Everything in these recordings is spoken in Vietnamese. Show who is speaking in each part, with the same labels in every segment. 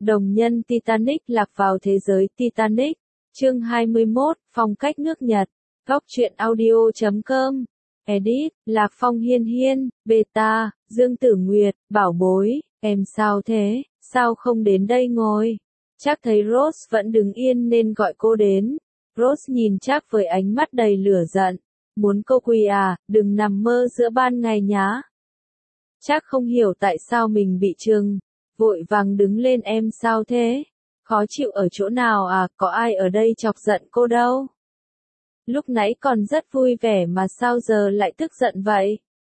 Speaker 1: Đồng nhân Titanic lạc vào thế giới Titanic. Chương 21, phong cách nước Nhật. Góc truyện audio.com. Edit, Lạc Phong Hiên Hiên, Beta, Dương Tử Nguyệt, Bảo Bối, em sao thế, sao không đến đây ngồi? Chắc thấy Rose vẫn đứng yên nên gọi cô đến. Rose nhìn Chắc với ánh mắt đầy lửa giận. Muốn cô quỳ à, đừng nằm mơ giữa ban ngày nhá. Chắc không hiểu tại sao mình bị trừng. Vội vàng đứng lên, em sao thế? Khó chịu ở chỗ nào à, có ai ở đây chọc giận cô đâu? Lúc nãy còn rất vui vẻ mà sao giờ lại tức giận vậy?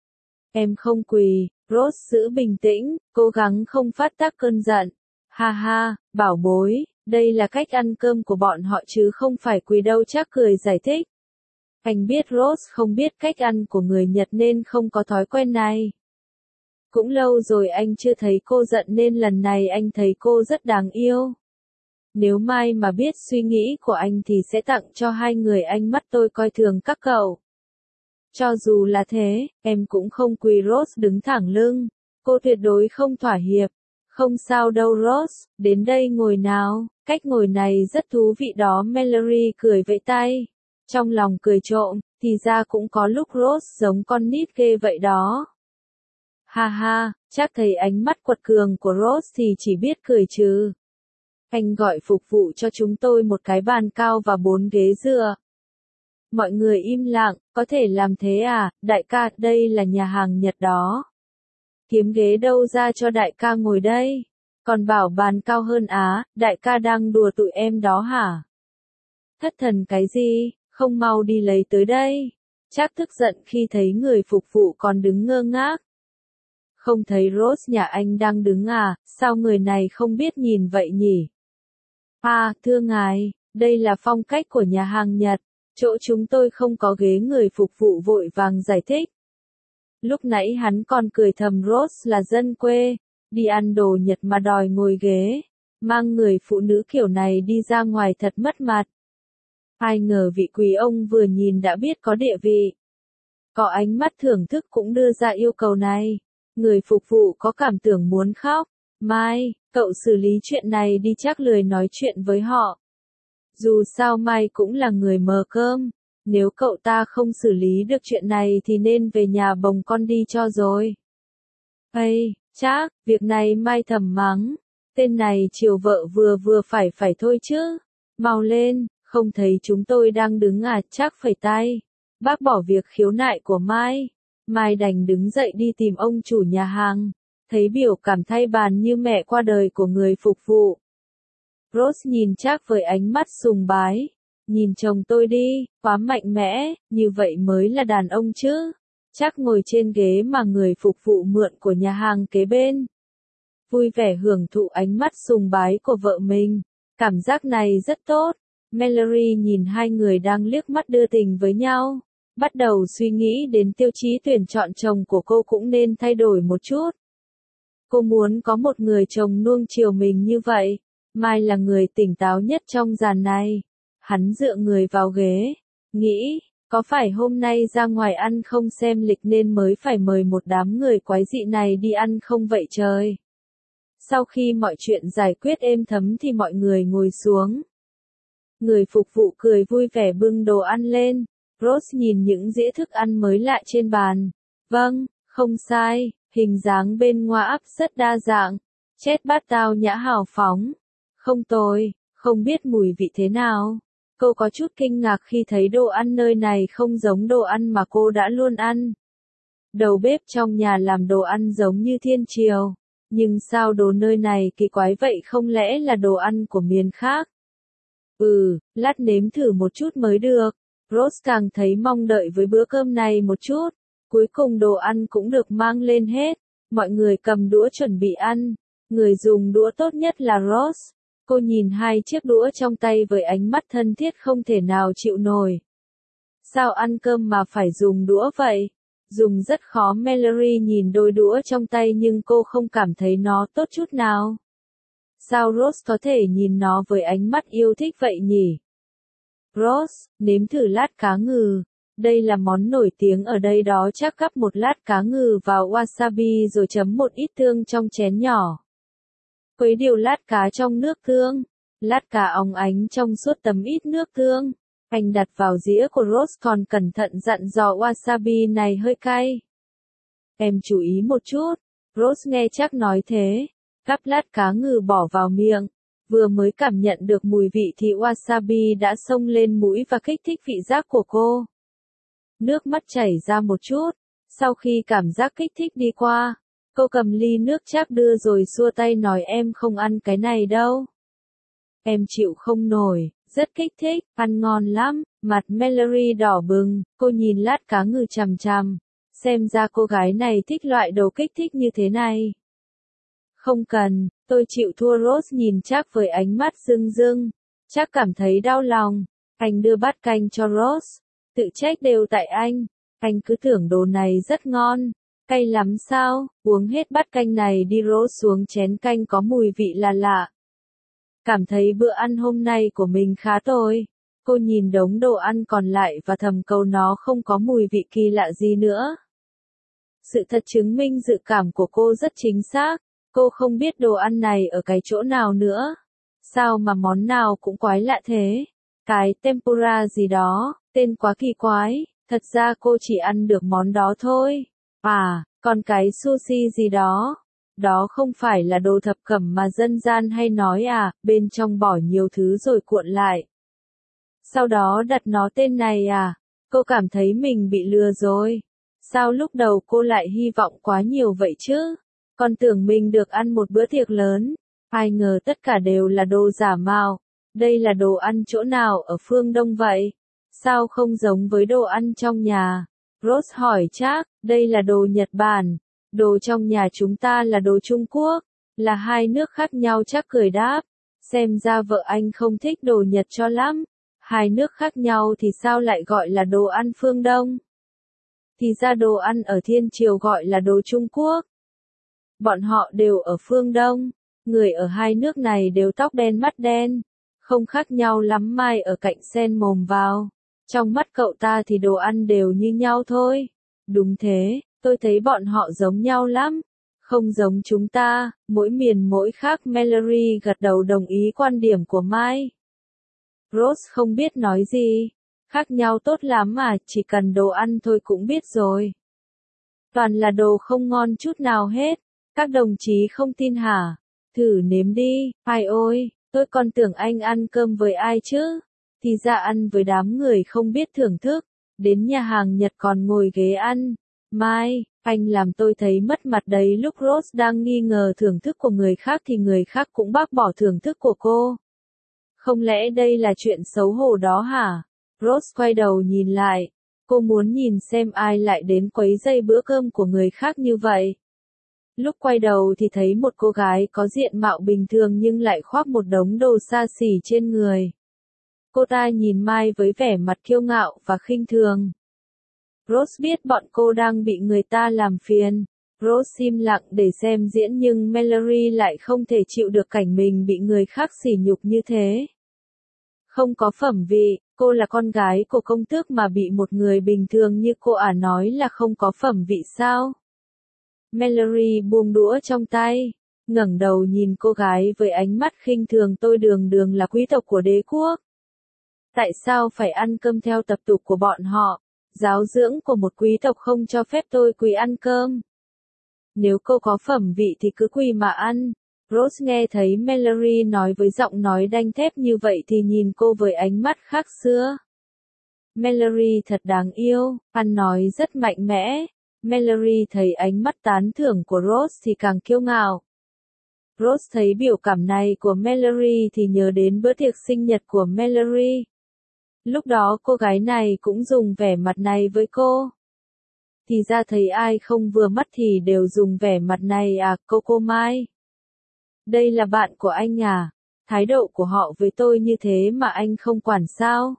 Speaker 1: Em không quỳ, Rose giữ bình tĩnh, cố gắng không phát tác cơn giận. Ha ha, Bảo Bối, đây là cách ăn cơm của bọn họ chứ không phải quỳ đâu. Chắc cười giải thích. Anh biết Rose không biết cách ăn của người Nhật nên không có thói quen này. Cũng lâu rồi anh chưa thấy cô giận nên lần này anh thấy cô rất đáng yêu. Nếu mai mà biết suy nghĩ của anh thì sẽ tặng cho hai người anh. Mắt tôi coi thường các cậu. Cho dù là thế, em cũng không quỳ. Rose đứng thẳng lưng. Cô tuyệt đối không thỏa hiệp. Không sao đâu Rose, đến đây ngồi nào, cách ngồi này rất thú vị đó. Mallory cười vẫy tay. Trong lòng cười trộm, thì ra cũng có lúc Rose giống con nít ghê vậy đó. Ha ha, Chắc thấy ánh mắt quật cường của Rose thì chỉ biết cười chứ. Anh gọi phục vụ cho chúng tôi một cái bàn cao và 4 ghế dựa. Mọi người im lặng, có thể làm thế à, đại ca, đây là nhà hàng Nhật đó. Kiếm ghế đâu ra cho đại ca ngồi đây? Còn bảo bàn cao hơn á, đại ca đang đùa tụi em đó hả? Thất thần cái gì, không mau đi lấy tới đây. Chắc tức giận khi thấy người phục vụ còn đứng ngơ ngác. Không thấy Rose nhà anh đang đứng à, sao người này không biết nhìn vậy nhỉ? À, thưa ngài, đây là phong cách của nhà hàng Nhật, chỗ chúng tôi không có ghế. Người phục vụ vội vàng giải thích. Lúc nãy hắn còn cười thầm Rose là dân quê, đi ăn đồ Nhật mà đòi ngồi ghế, mang người phụ nữ kiểu này đi ra ngoài thật mất mặt. Ai ngờ vị quý ông vừa nhìn đã biết có địa vị. Có ánh mắt thưởng thức cũng đưa ra yêu cầu này. Người phục vụ có cảm tưởng muốn khóc. Mai, cậu xử lý chuyện này đi. Chắc lười nói chuyện với họ. Dù sao Mai cũng là người mờ cơm. Nếu cậu ta không xử lý được chuyện này thì nên về nhà bồng con đi cho rồi. Ây, Chắc, việc này Mai thầm mắng. Tên này chiều vợ vừa phải thôi chứ. Mau lên, không thấy chúng tôi đang đứng à? Chắc phẩy tay. Bác bỏ việc khiếu nại của Mai. Mai đành đứng dậy đi tìm ông chủ nhà hàng. Thấy biểu cảm thay bàn như mẹ qua đời của người phục vụ. Rose nhìn Chắc với ánh mắt sùng bái. Nhìn chồng tôi đi, quá mạnh mẽ, như vậy mới là đàn ông chứ. Chắc ngồi trên ghế mà người phục vụ mượn của nhà hàng kế bên. Vui vẻ hưởng thụ ánh mắt sùng bái của vợ mình. Cảm giác này rất tốt. Mallory nhìn hai người đang liếc mắt đưa tình với nhau. Bắt đầu suy nghĩ đến tiêu chí tuyển chọn chồng của cô cũng nên thay đổi một chút. Cô muốn có một người chồng nuông chiều mình như vậy. Mai là người tỉnh táo nhất trong dàn này. Hắn dựa người vào ghế. Nghĩ, có phải hôm nay ra ngoài ăn không xem lịch nên mới phải mời một đám người quái dị này đi ăn không vậy trời? Sau khi mọi chuyện giải quyết êm thấm thì mọi người ngồi xuống. Người phục vụ cười vui vẻ bưng đồ ăn lên. Rose nhìn những dĩa thức ăn mới lạ trên bàn. Vâng, không sai, hình dáng bên ngoài ắp rất đa dạng. Chết bát tao nhã hào phóng. Không tồi, không biết mùi vị thế nào. Cô có chút kinh ngạc khi thấy đồ ăn nơi này không giống đồ ăn mà cô đã luôn ăn. Đầu bếp trong nhà làm đồ ăn giống như thiên triều. Nhưng sao đồ nơi này kỳ quái vậy, không lẽ là đồ ăn của miền khác? Lát nếm thử một chút mới được. Rose càng thấy mong đợi với bữa cơm này một chút. Cuối cùng đồ ăn cũng được mang lên hết. Mọi người cầm đũa chuẩn bị ăn. Người dùng đũa tốt nhất là Rose. Cô nhìn hai chiếc đũa trong tay với ánh mắt thân thiết không thể nào chịu nổi. Sao ăn cơm mà phải dùng đũa vậy? Dùng rất khó. Mallory nhìn đôi đũa trong tay nhưng cô không cảm thấy nó tốt chút nào. Sao Rose có thể nhìn nó với ánh mắt yêu thích vậy nhỉ? Rose, nếm thử lát cá ngừ. Đây là món nổi tiếng ở đây đó. Chắc gắp một lát cá ngừ vào wasabi rồi chấm một ít tương trong chén nhỏ. Khuấy đều lát cá trong nước tương. Lát cá óng ánh trong suốt tấm ít nước tương. Anh đặt vào dĩa của Rose còn cẩn thận dặn dò wasabi này hơi cay. Em chú ý một chút. Rose nghe chắc nói thế. Gắp lát cá ngừ bỏ vào miệng. Vừa mới cảm nhận được mùi vị thì wasabi đã xông lên mũi và kích thích vị giác của cô. Nước mắt chảy ra một chút. Sau khi cảm giác kích thích đi qua, cô cầm ly nước chác đưa rồi xua tay nói em không ăn cái này đâu. Em chịu không nổi, rất kích thích, ăn ngon lắm. Mặt Mallory đỏ bừng, cô nhìn lát cá ngừ chằm chằm. Xem ra cô gái này thích loại đồ kích thích như thế này. Không cần, tôi chịu thua. Rose nhìn chắc với ánh mắt rưng rưng. Chắc cảm thấy đau lòng. Anh đưa bát canh cho Rose. Tự trách đều tại anh cứ tưởng đồ này rất ngon. Cay lắm sao, uống hết bát canh này đi. Rose xuống chén canh có mùi vị là lạ. Cảm thấy bữa ăn hôm nay của mình khá tồi. Cô nhìn đống đồ ăn còn lại và thầm câu nó không có mùi vị kỳ lạ gì nữa. Sự thật chứng minh dự cảm của cô rất chính xác. Cô không biết đồ ăn này ở cái chỗ nào nữa. Sao mà món nào cũng quái lạ thế? Cái tempura gì đó, tên quá kỳ quái. Thật ra cô chỉ ăn được món đó thôi. À, còn cái sushi gì đó. Đó không phải là đồ thập cẩm mà dân gian hay nói à, bên trong bỏ nhiều thứ rồi cuộn lại. Sau đó đặt nó tên này à, cô cảm thấy mình bị lừa rồi. Sao lúc đầu cô lại hy vọng quá nhiều vậy chứ? Còn tưởng mình được ăn một bữa tiệc lớn. Ai ngờ tất cả đều là đồ giả mạo. Đây là đồ ăn chỗ nào ở phương Đông vậy? Sao không giống với đồ ăn trong nhà? Rose hỏi chắc, đây là đồ Nhật Bản. Đồ trong nhà chúng ta là đồ Trung Quốc. Là hai nước khác nhau. Chắc cười đáp. Xem ra vợ anh không thích đồ Nhật cho lắm. Hai nước khác nhau thì sao lại gọi là đồ ăn phương Đông? Thì ra đồ ăn ở Thiên Triều gọi là đồ Trung Quốc. Bọn họ đều ở phương Đông. Người ở hai nước này đều tóc đen mắt đen. Không khác nhau lắm. Mai ở cạnh sen mồm vào. Trong mắt cậu ta thì đồ ăn đều như nhau thôi. Đúng thế, tôi thấy bọn họ giống nhau lắm. Không giống chúng ta, mỗi miền mỗi khác. Mallory gật đầu đồng ý quan điểm của Mai. Rose không biết nói gì. Khác nhau tốt lắm mà, chỉ cần đồ ăn thôi cũng biết rồi. Toàn là đồ không ngon chút nào hết. Các đồng chí không tin hả? Thử nếm đi. Ai ôi, tôi còn tưởng anh ăn cơm với ai chứ? Thì ra ăn với đám người không biết thưởng thức. Đến nhà hàng Nhật còn ngồi ghế ăn. Mai, anh làm tôi thấy mất mặt đấy. Lúc Rose đang nghi ngờ thưởng thức của người khác thì người khác cũng bác bỏ thưởng thức của cô. Không lẽ đây là chuyện xấu hổ đó hả? Rose quay đầu nhìn lại. Cô muốn nhìn xem ai lại đến quấy rầy bữa cơm của người khác như vậy. Lúc quay đầu thì thấy một cô gái có diện mạo bình thường nhưng lại khoác một đống đồ xa xỉ trên người. Cô ta nhìn Mai với vẻ mặt kiêu ngạo và khinh thường. Rose biết bọn cô đang bị người ta làm phiền. Rose im lặng để xem diễn nhưng Mallory lại không thể chịu được cảnh mình bị người khác sỉ nhục như thế. Không có phẩm vị, cô là con gái của công tước mà bị một người bình thường như cô nói là không có phẩm vị sao? Mallory buông đũa trong tay, ngẩng đầu nhìn cô gái với ánh mắt khinh thường. Tôi đường đường là quý tộc của đế quốc. Tại sao phải ăn cơm theo tập tục của bọn họ? Giáo dưỡng của một quý tộc không cho phép tôi quỳ ăn cơm. Nếu cô có phẩm vị thì cứ quỳ mà ăn. Rose nghe thấy Mallory nói với giọng nói đanh thép như vậy thì nhìn cô với ánh mắt khác xưa. Mallory thật đáng yêu, ăn nói rất mạnh mẽ. Mallory thấy ánh mắt tán thưởng của Rose thì càng kiêu ngạo. Rose thấy biểu cảm này của Mallory thì nhớ đến bữa tiệc sinh nhật của Mallory. Lúc đó cô gái này cũng dùng vẻ mặt này với cô. Thì ra thấy ai không vừa mắt thì đều dùng vẻ mặt này à, cô Mai. Đây là bạn của anh à? Thái độ của họ với tôi như thế mà anh không quản sao?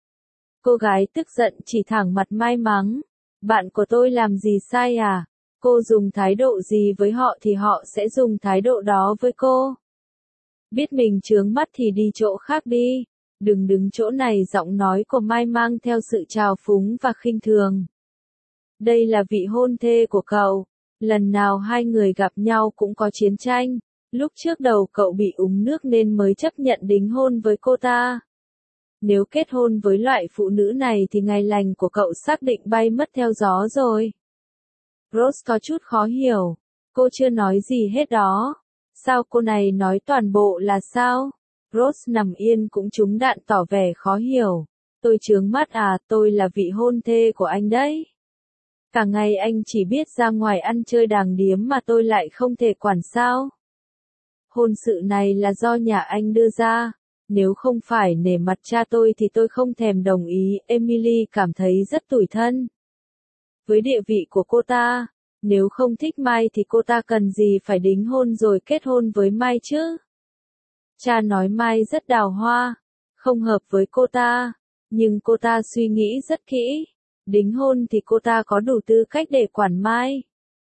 Speaker 1: Cô gái tức giận chỉ thẳng mặt Mai mắng. Bạn của tôi làm gì sai à? Cô dùng thái độ gì với họ thì họ sẽ dùng thái độ đó với cô. Biết mình chướng mắt thì đi chỗ khác đi. Đừng đứng chỗ này. Giọng nói của Mai mang theo sự trào phúng và khinh thường. Đây là vị hôn thê của cậu. Lần nào hai người gặp nhau cũng có chiến tranh. Lúc trước đầu cậu bị úng nước nên mới chấp nhận đính hôn với cô ta. Nếu kết hôn với loại phụ nữ này thì ngày lành của cậu xác định bay mất theo gió rồi. Rose có chút khó hiểu. Cô chưa nói gì hết đó. Sao cô này nói toàn bộ là sao? Rose nằm yên cũng trúng đạn tỏ vẻ khó hiểu. Tôi chướng mắt à, tôi là vị hôn thê của anh đấy. Cả ngày anh chỉ biết ra ngoài ăn chơi đàng điếm mà tôi lại không thể quản sao? Hôn sự này là do nhà anh đưa ra. Nếu không phải nể mặt cha tôi thì tôi không thèm đồng ý. Emily cảm thấy rất tủi thân. Với địa vị của cô ta, nếu không thích Mai thì cô ta cần gì phải đính hôn rồi kết hôn với Mai chứ? Cha nói Mai rất đào hoa, không hợp với cô ta, nhưng cô ta suy nghĩ rất kỹ. Đính hôn thì cô ta có đủ tư cách để quản Mai.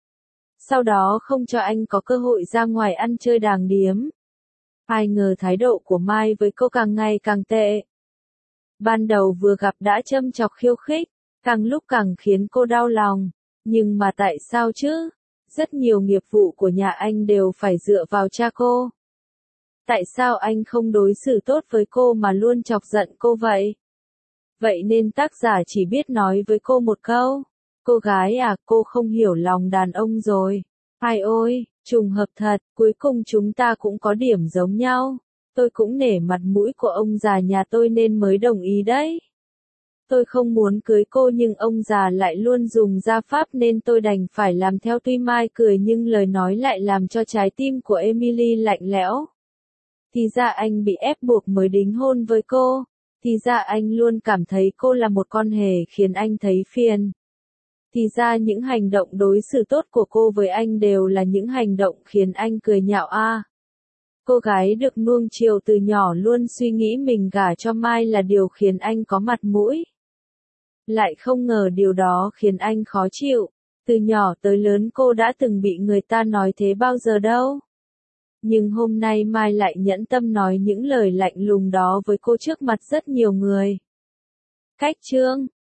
Speaker 1: Sau đó không cho anh có cơ hội ra ngoài ăn chơi đàng điếm. Ai ngờ thái độ của Mai với cô càng ngày càng tệ. Ban đầu vừa gặp đã châm chọc khiêu khích, càng lúc càng khiến cô đau lòng. Nhưng mà tại sao chứ? Rất nhiều nghiệp vụ của nhà anh đều phải dựa vào cha cô. Tại sao anh không đối xử tốt với cô mà luôn chọc giận cô vậy? Vậy nên tác giả chỉ biết nói với cô một câu. Cô gái à, cô không hiểu lòng đàn ông rồi. Ai ôi, trùng hợp thật, cuối cùng chúng ta cũng có điểm giống nhau. Tôi cũng nể mặt mũi của ông già nhà tôi nên mới đồng ý đấy. Tôi không muốn cưới cô nhưng ông già lại luôn dùng gia pháp nên tôi đành phải làm theo. Tuy Mai cười nhưng lời nói lại làm cho trái tim của Emily lạnh lẽo. Thì ra anh bị ép buộc mới đính hôn với cô. Thì ra anh luôn cảm thấy cô là một con hề khiến anh thấy phiền. Thì ra những hành động đối xử tốt của cô với anh đều là những hành động khiến anh cười nhạo a. Cô gái được nuông chiều từ nhỏ luôn suy nghĩ mình gả cho Mai là điều khiến anh có mặt mũi. Lại không ngờ điều đó khiến anh khó chịu. Từ nhỏ tới lớn cô đã từng bị người ta nói thế bao giờ đâu. Nhưng hôm nay Mai lại nhẫn tâm nói những lời lạnh lùng đó với cô trước mặt rất nhiều người. Cách chương